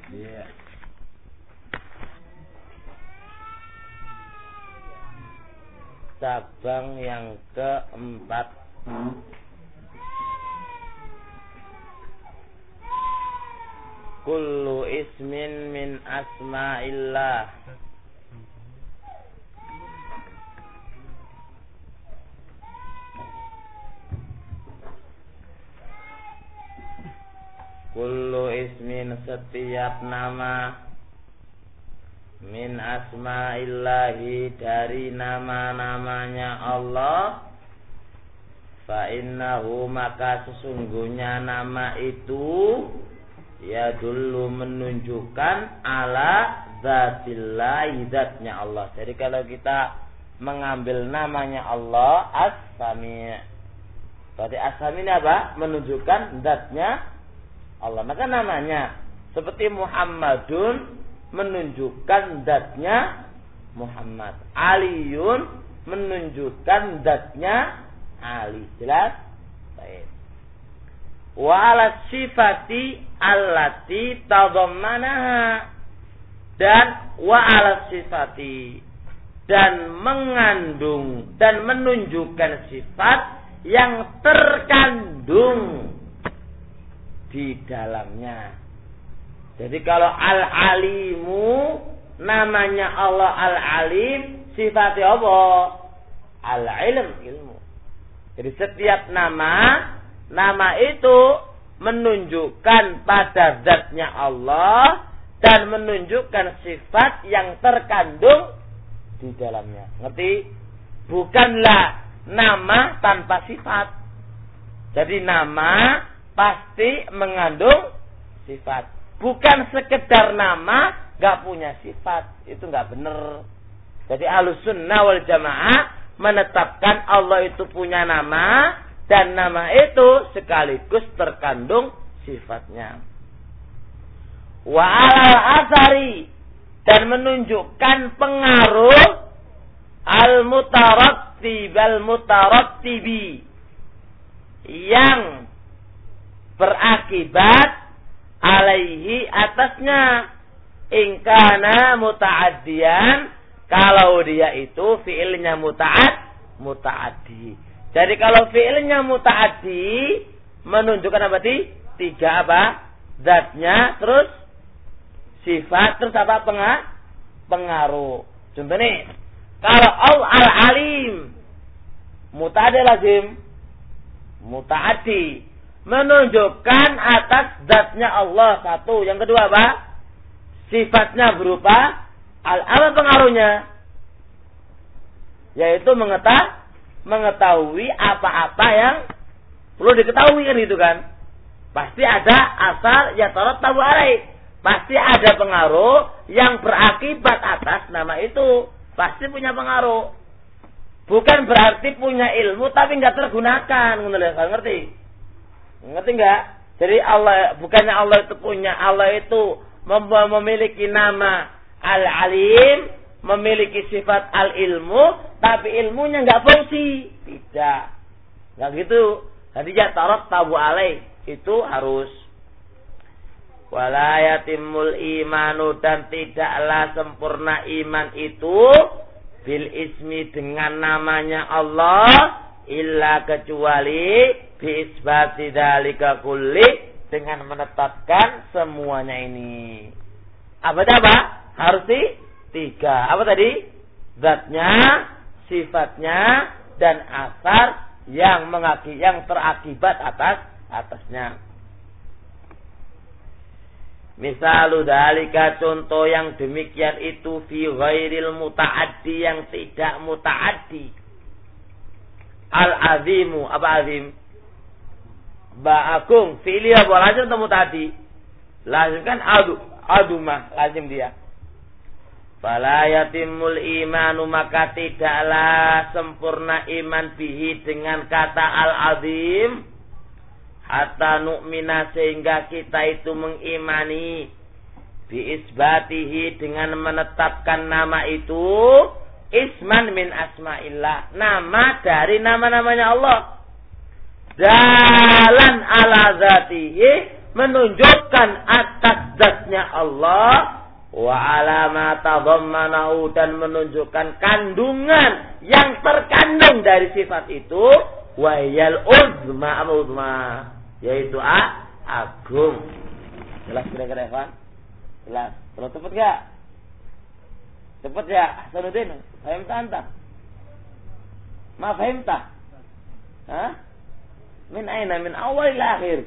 Iya. Cabang yang keempat. Kullu ismin min asma'illah. Kullu ismin setiap nama min asma'illahi dari nama-namanya Allah, fa innahu maka sesungguhnya nama itu ya dulu menunjukkan ala zatillahi, zatnya Allah. Jadi kalau kita mengambil namanya Allah As-Sami', berarti As-Sami' ini apa? Menunjukkan zatnya Allah. Maka namanya seperti Muhammadun menunjukkan zatnya Muhammad. Aliyun menunjukkan zatnya Ali. Jelas? Baik. Wa ala sifati allati tadammanaha, dan wa ala sifati, dan mengandung dan menunjukkan sifat yang terkandung di dalamnya. Jadi kalau Al-Alimu namanya Allah Al-Alim, sifatnya Allah Al-Ilm, ilmu. Jadi setiap nama itu menunjukkan pada zatnya Allah dan menunjukkan sifat yang terkandung di dalamnya. Ngerti? Bukanlah nama tanpa sifat. Jadi nama pasti mengandung sifat. Bukan sekedar nama gak punya sifat. Itu gak benar. Jadi Ahlussunnah wal Jamaah menetapkan Allah itu punya nama, dan nama itu sekaligus terkandung sifatnya. Wa alal asari, dan menunjukkan pengaruh al-mutarattib al-mutarattibi, yang berakibat alaihi atasnya, ingkana muta'addiyan, kalau dia itu fiilnya muta'addi. Jadi kalau fiilnya muta'addi menunjukkan apa tadi? 3 apa? Zatnya, terus sifat, terus apa? Pengaruh. Contoh nih, kalau Al-Alim muta'addi lazim, muta'addi menunjukkan atas zatnya Allah, 1. Yang kedua apa? Sifatnya berupa apa pengaruhnya? Yaitu mengetahui apa-apa yang perlu diketahui, kan gitu kan. Pasti ada asal ya tarattabu alaih. Pasti ada pengaruh yang berakibat atas nama itu. Pasti punya pengaruh. Bukan berarti punya ilmu tapi enggak tergunakan. Ngerti? Ngerti enggak? Jadi Allah, bukannya Allah itu punya, Allah itu memiliki nama Al-Alim, memiliki sifat Al-Ilmu, tapi ilmunya enggak fungsi. Tidak. Enggak gitu. Jadi ya tarattabu alaih, itu harus. Wala yatimul imanu, dan tidaklah sempurna iman itu bil ismi dengan namanya Allah, illa kecuali bi isbati dzalika kulli, dengan menetapkan semuanya ini. Apa? Harus 3. Apa tadi? Zatnya, sifatnya, dan asar yang terakibat atasnya. Misalu dzalika, contoh yang demikian itu fi ghairil muta'addi, yang tidak muta'addi. Al-azimu, apa azim? Ba'agung, fi'li apa lazim atau muta'addi? Lazim kan adumah, lazim dia. Fala yatimul imanu, maka tidaklah sempurna iman bihi dengan kata al-azim, hatta nu'mina, sehingga kita itu mengimani, bi isbatihi, dengan menetapkan nama itu isman min asma'illah, nama dari nama-namanya Allah, dalan ala zatihi, menunjukkan atas zatnya Allah, wa ala ma tadhammanahu, dan menunjukkan kandungan yang terkandung dari sifat itu, wa yal uzma, yaitu agung. Jelas kira-kira, Evan? Jelas. Kalau cepet gak? Cepet ya, Hasanuddin. Fahimta anta? Ma fahimta? Hah? Min aina? Min awal ila akhir.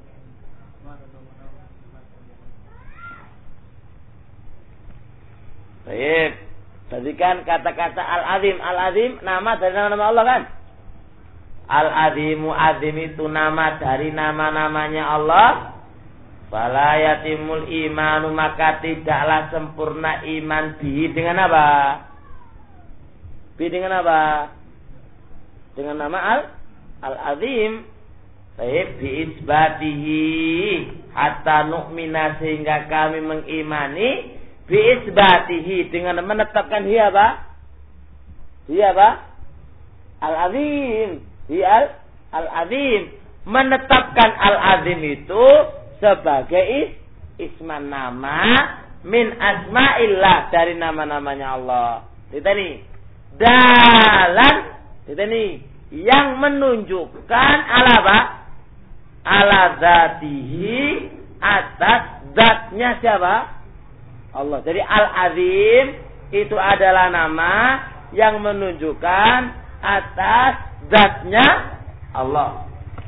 Baik. Perhatikan kata-kata Al-Azim. Al-Azim nama dari nama-nama Allah kan? Al-Azimu, Azim itu nama dari nama-namanya Allah. Fala yatimul imanu, maka tidaklah sempurna iman bihi dengan apa? Bihi dengan apa? Dengan nama Al-Azim. Baik, biisbatihi hatta nu'mina, sehingga kami mengimani biisbatihi, dengan menetapkan dia apa? Dia apa? Al-Azim. Dia Al-Azim. Menetapkan Al-Azim itu sebagai isman nama min asma'illah, dari nama-namanya Allah. Kita nih dalan, kita nih yang menunjukkan apa? Ala zatihi, atas zatnya siapa? Allah. Jadi Al-Azim itu adalah nama yang menunjukkan atas zatnya Allah.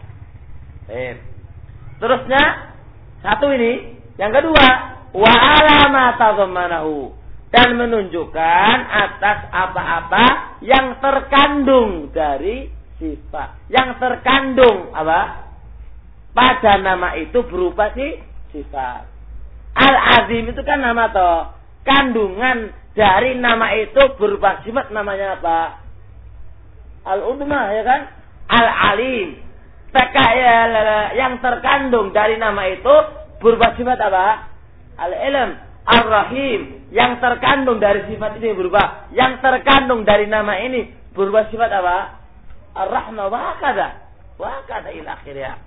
Terusnya satu ini, yang kedua, wa ala ma tadhammanahu, dan menunjukkan atas apa-apa yang terkandung dari sifat. Yang terkandung apa? Pada nama itu berupa sifat. Al-Azim itu kan nama toh. Kandungan dari nama itu berupa sifat, namanya apa? Al-Udma, ya kan? Al-Alim. Yang terkandung dari nama itu berupa sifat apa? Al-Ilm. Ar-Rahim. Yang terkandung dari sifat ini berupa, yang terkandung dari nama ini berupa sifat apa? Ar-Rahmah. Wa hakadha ila akhirnya.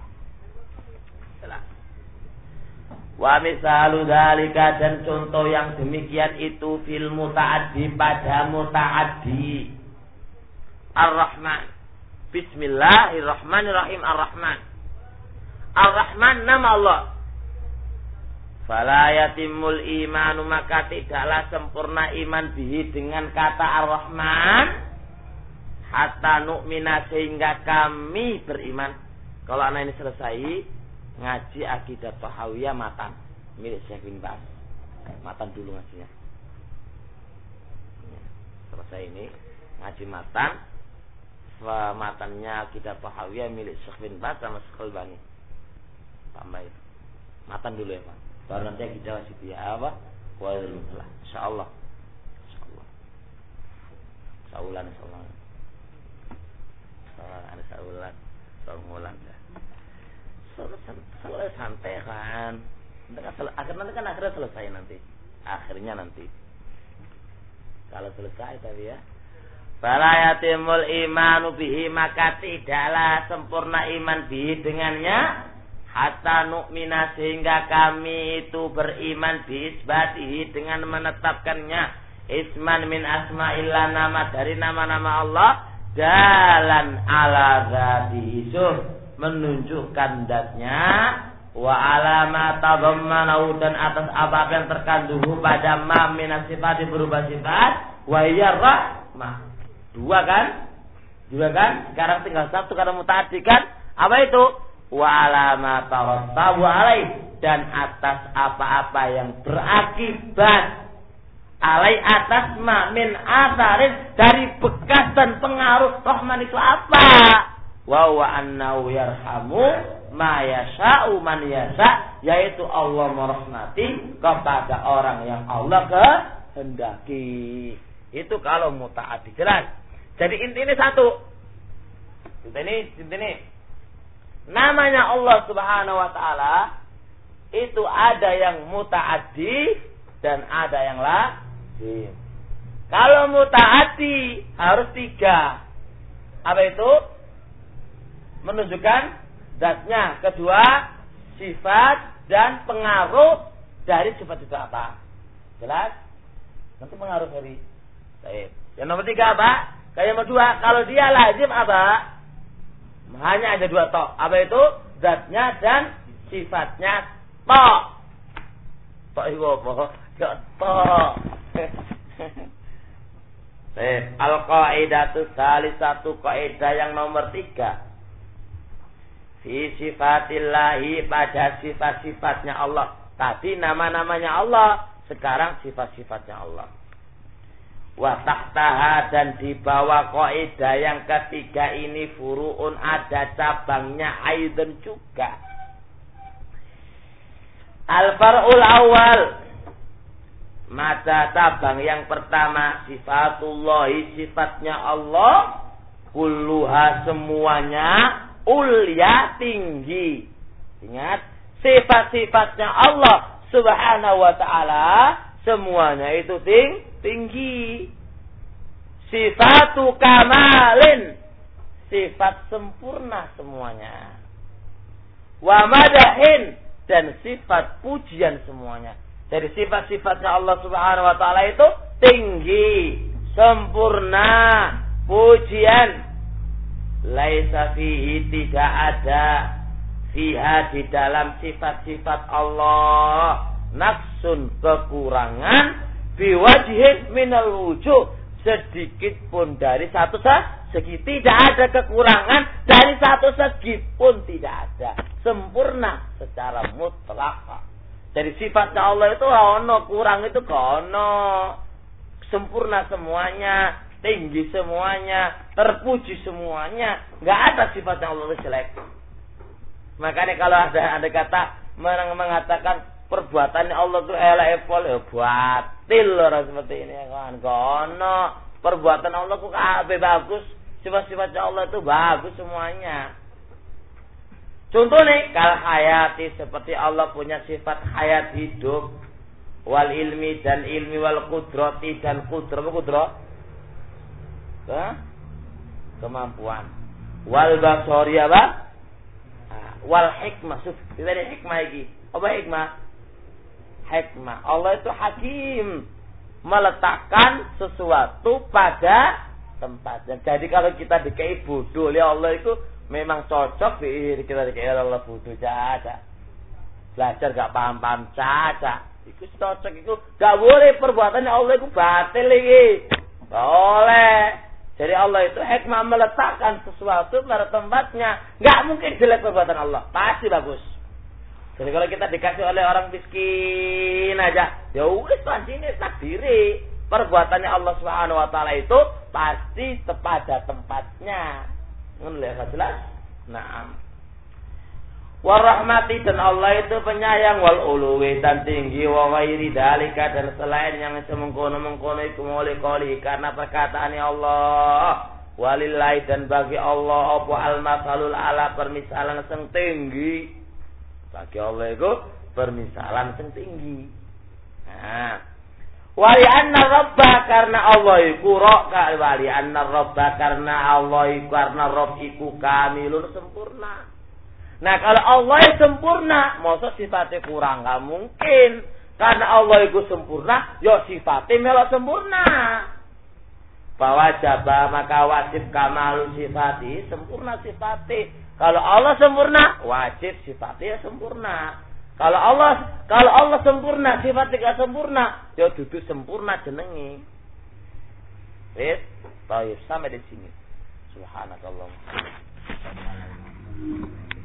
Wa misalu dzalika, dan contoh yang demikian itu fil muta'addi, pada muta'addi. Ar-Rahman. Bismillahirrahmanirrahim. Ar-Rahman. Ar-Rahman nama Allah. Fala yatimul imanu, maka tidaklah sempurna iman bihi dengan kata Ar-Rahman, hatta nu'mina, sehingga kami beriman. Kalau anak ini selesai ngaji akidah Tahawiyah matan milik Syekh bin Baz, matan dulu ngajinya. Selesai ini ngaji matan, matannya akidah Tahawiyah milik Syekh bin Baz sama Syekh Albani. Tambah itu matan dulu ya Pak, baru nanti akidah wasitiyah apa? Wallah, insyaallah. Saulan. Selesai santai kan. Nanti kan akhirnya selesai nanti. Akhirnya nanti. Kalau selesai tadi ya. Fala yatimul imanu bihi, maka tidaklah sempurna iman bihi dengannya, hatta nu'mina, sehingga kami itu beriman biisbatihi, dengan menetapkannya isman min asma'illah, nama dari nama-nama Allah, dalan ala zatihi, menunjukkan zatnya, wa alama tadhammanahu, dan atas apa yang terkandung pada ma min sifat, berubah sifat, wa hiya rahmah. Dua kan? Sekarang tinggal satu karena muta'addi kan? Apa itu? Wa alama tarattabu alaih, dan atas apa-apa yang berakibat alai, atas ma min atharin, dari bekas dan pengaruh Rahman itu apa? Wa huwa annahu yarhamu ma yasha'u man yasha', yaitu Allah merahmati kepada orang yang Allah kehendaki. Itu kalau muta'addi, jelas. Jadi intinya satu. Intinya namanya Allah Subhanahu wa taala itu ada yang muta'addi dan ada yang lazim. Kalau muta'addi harus 3. Apa itu? Menunjukkan zatnya, kedua sifat, dan pengaruh dari sifat itu apa. Jelas? Nanti pengaruh dari. Baik. Yang nomor 3 apa? Yang nomor 2, kalau dia lazim apa? Hanya ada 2 tok. Apa itu? Zatnya dan sifatnya tok. Tok itu apa? Ya tok. Al-qaidatu salisatu, kaidah yang nomor 3. Fi sifatillahi, pada sifat-sifatnya Allah. Tadi nama-namanya Allah, sekarang sifat-sifatnya Allah. Wa tahtaha, dan di bawah kaidah yang ketiga ini furu'un, ada cabangnya aidan juga. Al-far'ul awal, maka cabang yang pertama, sifatullahi, sifatnya Allah, kulluha, semuanya, ulya, tinggi. Ingat, sifat-sifatnya Allah subhanahu wa ta'ala, semuanya itu tinggi. Sifatu kamalin, sifat sempurna semuanya. Wa madahin, dan sifat pujian semuanya. Jadi sifat-sifatnya Allah subhanahu wa ta'ala itu tinggi, sempurna, pujian. Laisa fihi, tidak ada, fiha, di dalam sifat-sifat Allah, naqsun, kekurangan, biwajhin minal wujuh, sedikit pun dari satu segi. Tidak ada kekurangan dari satu segi pun, tidak ada. Sempurna secara mutlak. Jadi sifatnya Allah itu ono, kurang itu kono. Sempurna semuanya, tinggi semuanya, terpuji semuanya. Enggak ada sifatnya Allah itu jelek. Makanya kalau ada kata mengatakan perbuatannya Allah itu elek ya batil orang seperti ini kan. Kono, perbuatan Allah kok kabeh bagus. Sifat-sifatnya Allah itu bagus semuanya. Contoh nih, kal hayati, seperti Allah punya sifat hayat, hidup, wal ilmi, dan ilmi, wal kudrati, dan kudrat, kemampuan, wal basori, apa? Wal hikmah. Kita ada hikmah lagi. Apa hikmah? Hikmah, Allah itu hakim, meletakkan sesuatu pada tempatnya. Jadi kalau kita dikai bodoh oleh Allah itu memang cocok kita dikai Allah bodoh saja. Belajar gak paham-paham saja. Itu cocok, itu gak boleh. Perbuatannya Allah itu batil lagi. Boleh. Jadi Allah itu hikmah meletakkan sesuatu pada tempatnya. Gak mungkin jelek perbuatan Allah, pasti bagus. Jadi kalau kita dikasih oleh orang miskin aja, ya wis ini takdiri. Perbuatannya Allah Subhanahu wa taala itu pasti pada tempatnya. Nggak jelas? Naam. Warahmati, dan Allah itu penyayang, wal uluwi, dan tinggi, wa ghairi dalika, dan selain yang semengkono-mengkono itu oleh qali, karena perkataannya Allah. Walillahi, dan bagi Allah apa al-masalul ala, permisalan yang tinggi. Bagi Allah itu permisalan yang tinggi. Nah, wali anna rabba, karena Allah iku wali anna rabba, karena Allah iku, karena Rabb iku kamilun, sempurna. Nah, kalau Allah yang sempurna, maksud sifatnya kurang, gak mungkin. Karena Allah itu sempurna, ya sifatnya melok sempurna. Bahwa jabah, maka wajib kamalu sifati, sempurna sifatnya. Kalau Allah sempurna, wajib sifatnya sempurna. Kalau Allah sempurna, sifatnya gak sempurna, ya duduk sempurna jenengi. Wis, baik, sampai di sini. Subhanallah.